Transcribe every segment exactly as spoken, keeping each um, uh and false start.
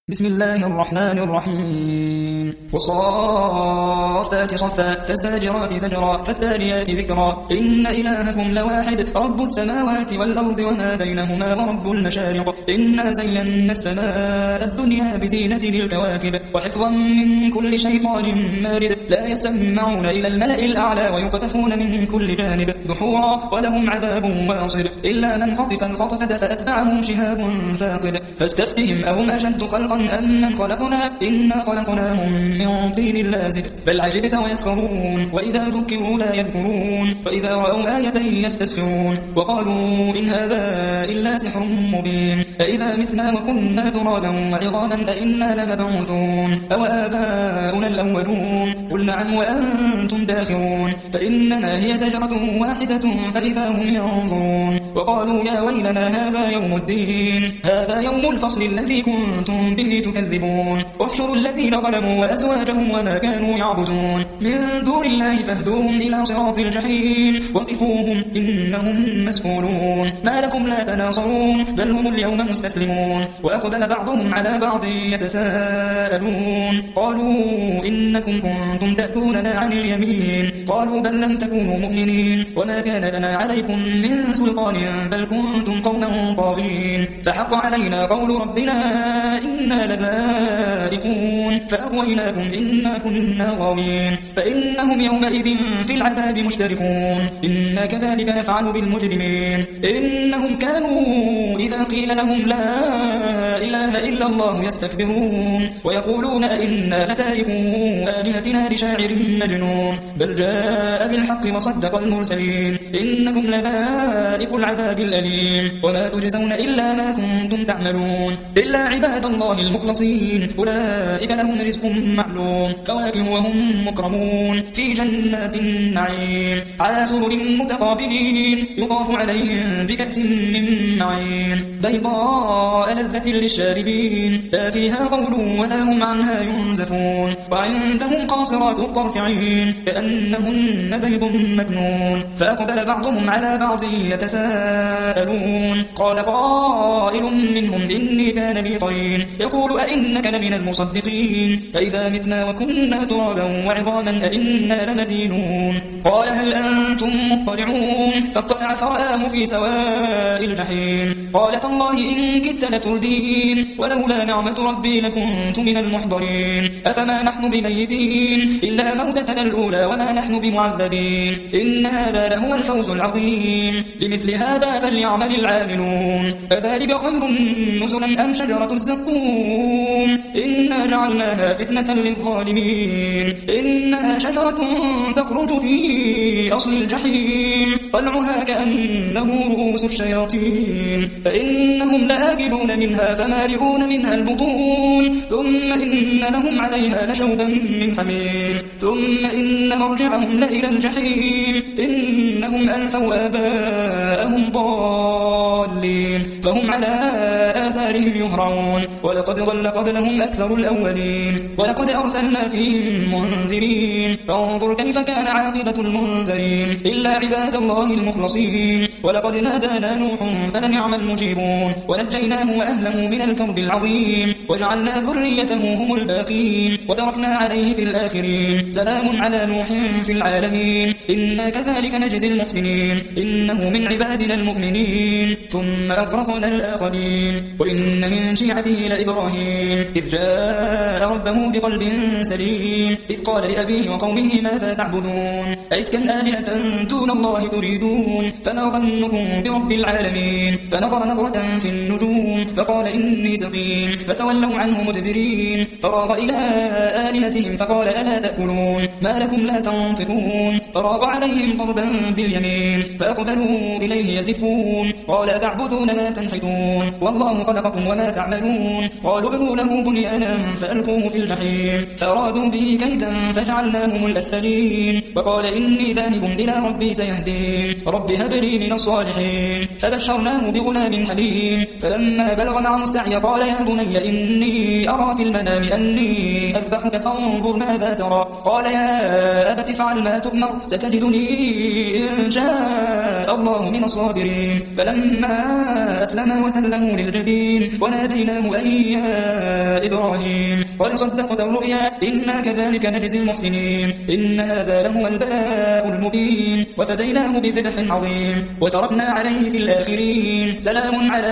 بسم الله الرحمن الرحيم والصافات صفا فالزاجرات زجرا فالتاليات ذكرا إن إلهكم لواحد رب السماوات والأرض وما بينهما ورب المشارق إنا زينا السماء الدنيا بزينة للكواكب وحفظا من كل شيطان مارد لا يسمعون إلى الملأ الأعلى ويقذفون من كل جانب دحورا ولهم عذاب واصب إلا من خطف الخطفة فأتبعه شهاب ثاقب فاستفتهم أهم أشد خلقا أم من خلقنا إنا خلقناهم من طين لازب بل عجبت ويسخرون وإذا ذكروا لا يذكرون وإذا رأوا آية يستسخرون وقالوا إن هذا إلا سحر مبين أإذا متنا وكنا ترابا وعظاما أإنا لمبعوثون أو آباؤنا الأولون قل نعم وأنتم داخرون فإنما هي زجرة واحدة فإذا هم ينظرون وقالوا يا ويلنا هذا يوم الدين هذا يوم الفصل الذي كنتم به تكذبون احشروا الذين ظلموا وأزواجهم وما كانوا يعبدون من دون الله فاهدوهم إلى صراط الجحيم وقفوهم إنهم مسؤولون ما لكم لا تناصرون بل هم اليوم مستسلمون وأقبل بعضهم على بعض يتساءلون قالوا إنكم كنتم تأتوننا عن اليمين قالوا بل لم تكونوا مؤمنين وما كان لنا عليكم من سلطان بل كنتم قوما طاغين فحق علينا قول ربنا إنا لذائقون فأغويناكم إنا كنا غاوين فإنهم يومئذ في العذاب مشتركون إنا كذلك نفعل بالمجرمين إنهم كانوا إذا قيل لهم لا إله إلا الله يستكبرون ويقولون إنا لتاركو آلهتنا لشاعر مجنون بل جاء بالحق وصدق المرسلين إنكم لذائق العذاب الأليم وما تجزون إلا ما كنتم تعملون إلا عباد الله المخلصين أولئك لهم رزق معلوم فواكه وهم مكرمون في جنات النعيم على سرر متقابلين يطاف عليهم بكأس من معين بيضاء لذة للشاربين لا فيها غول ولا هم عنها ينزفون وعندهم قاصرات الطرف عين كأنهن بيض مكنون فأقبل بعضهم على بعض يتساءلون قال قائل منهم إني كان لي قرين يقول أئنك لمن المصدقين أئذا متنا وكنا ترابا وعظاما أئنا لمدينون قال هل أنتم مطلعون فاطلع فرآه في سواء الجحيم قال تالله إن كدت لتردين ولولا نعمة ربي لكنت من المحضرين أفما نحن بميتين إلا موتتنا الأولى وما نحن بمعذبين إن هذا لهو الفوز العظيم لمثل هذا فليعمل العاملون أذلك خير نزلا أم شجرة الزقوم إنا جعلناها فتنة للظالمين إنها شجرة تخرج في أصل الجحيم طلعها كأنه رؤوس الشياطين فإنهم لآكلون منها فمالئون منها البطون ثم إن لهم عليها لشوبا من حميم ثم إن مرجعهم لإلى الجحيم إنهم ألفوا آباءهم ضالين فهم على آثارهم يهرعون ولقد ضل قبلهم أكثر الأولين ولقد أرسلنا فيهم منذرين فانظر كيف كان عاقبة المنذرين إلا عباد الله المخلصين ولقد نادانا نوح فلنعم المجيبون ونجيناه وأهله من الكرب العظيم وجعلنا ذريته هم الباقين وتركنا عليه في الآخرين سلام على نوح في العالمين إنا كذلك نجزي المحسنين إنه من عبادنا المؤمنين ثم أغرقنا الآخرين وإن من شيعته لإبراهيم إذ جاء ربه بقلب سليم إذ قال لأبيه وقومه ماذا تعبدون أئفكا آلهة دون الله تريدون فما ظنكم برب العالمين فنظر نظرة في النجوم فقال إني سقيم فتولوا عنه مدبرين فراغ إلى آلهتهم فقال ألا تأكلون ما لكم لا تنطقون فراغ عليهم ضربا باليمين فأقبلوا إليه يزفون قال تعبدون ما تنحتون والله خلقكم وما تعملون قالوا ابنوا له بنيانا فألقوه في الجحيم فأرادوا به كيدا فجعلناهم الأسفلين وقال إني ذاهب إلى ربي سيهدين رب هب لي من الصالحين فبشرناه بغلام حليم فلما بلغ معه السعي قال يا بني إني إني أرى في المنام أني أذبحك فانظر ماذا ترى قال يا أبت افعل ما تؤمر ستجدني إن شاء الله من الصابرين فلما أسلم وتله للجبين وناديناه أن يا إبراهيم قد صدقت الرؤيا إنا كذلك نجزي المحسنين إن هذا لهو البلاء المبين وفديناه بذبح عظيم وتركنا عليه في الآخرين سلام على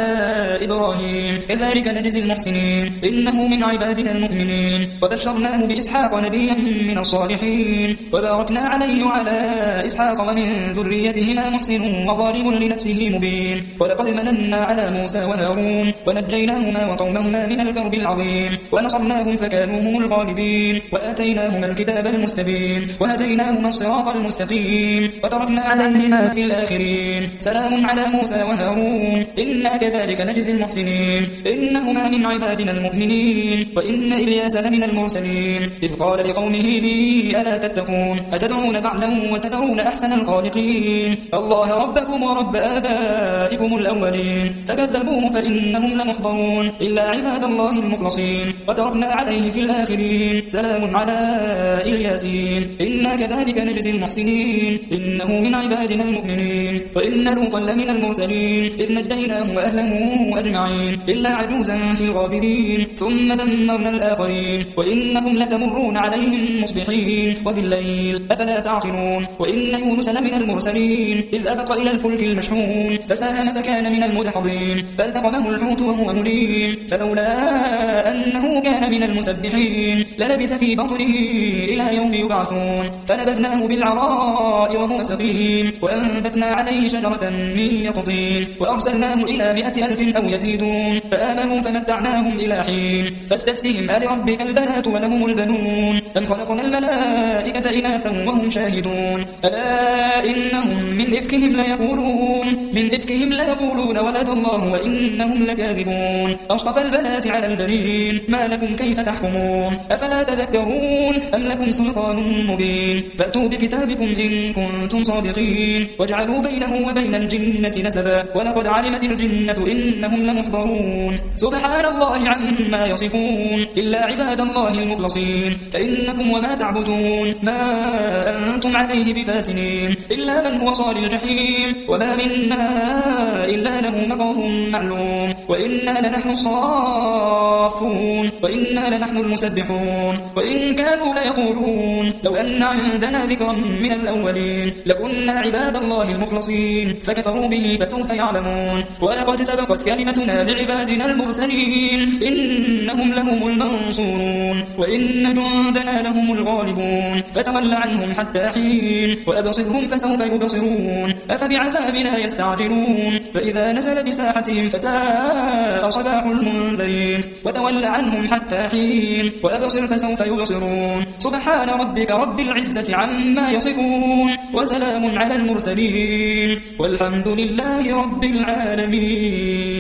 إبراهيم كذلك نجزي المحسنين إنه من عبادنا المؤمنين وبشرناه بإسحاق نبيا من الصالحين وباركنا عليه وعلى إسحاق ومن ذريتهما محسن وظالم لنفسه مبين ولقد مننا على موسى وهارون ونجيناهما وقومهما من الكرب العظيم ونصرناهم فكانوا هم الغالبين وآتيناهما الكتاب المستبين وهديناهما الصراط المستقيم وتركنا عليهما في الآخرين سلام على موسى وهارون إنا كذلك نجزي المحسنين إنهما من عبادنا المؤمنين وإن إلياس لمن المرسلين إذ قال لقومه لي ألا تتقون أتدعون بعلا وتذرون أحسن الخالقين الله ربكم ورب آبائكم الأولين فكذبوه فإنهم لمحضرون إلا عباد الله المخلصين وتركنا عليه في الآخرين سلام على الياسين إنا كذلك نجزي المحسنين إنه من عبادنا المؤمنين وإن لوطا لمن المرسلين إذ نجيناه وأهله أجمعين إلا عجوزا في الغابرين ثم دمرنا الآخرين وإنكم لتمرون عليهم مصبحين وبالليل أفلا تعقلون وإن يونس لمن المرسلين إذ أبق إلى الفلك المشحون فساهم فكان من المدحضين فالتقمه الحوت وهو مليم فلولا أنه كان من المسبحين للبث في بطنه إلى يوم يبعثون فنبذناه بالعراء وهو سقيم وأنبتنا عليه شجرة من يقطين وأرسلناه إلى مئة ألف أو يزيدون فآمنوا فمتعناهم إلى حين فاستفتهم ألربك البنات ولهم البنون أم خلقنا الملائكة إناثا وهم شاهدون ألا إنهم من إفكهم ليقولون من إفكهم ليقولون ولد الله وإنهم لكاذبون أصطفى البنات على البنين ما لكم كيف تحكمون أفلا تذكرون أم لكم سلطان مبين فأتوا بكتابكم إن كنتم صادقين واجعلوا بينه وبين الجنة نسبا ولقد علمت الجنة إنهم لمحضرون سبحان الله عما يصفون إلا عباد الله المخلصين فإنكم وما تعبدون ما أنتم عليه بفاتنين إلا من هو صال الجحيم وما منا إلا له مقام معلوم وإنا لنحن الصافون وإنا لنحن المسبحون وإن كانوا ليقولون لو أن عندنا ذكرا من الأولين لكنا عباد الله المخلصين فكفروا به فسوف يعلمون ولقد سبقت كلمتنا لعبادنا المرسلين إنهم لهم المنصورون وإن جندنا لهم الغالبون فتول عنهم حتى حين وأبصرهم فسوف يبصرون أفبعذابنا يستعجلون فإذا نزل بساحتهم فساء صباح المنذرين وتول عنهم حتى حين وأبصر فسوف يبصرون سبحان ربك رب العزة عما يصفون وسلام على المرسلين والحمد لله رب العالمين.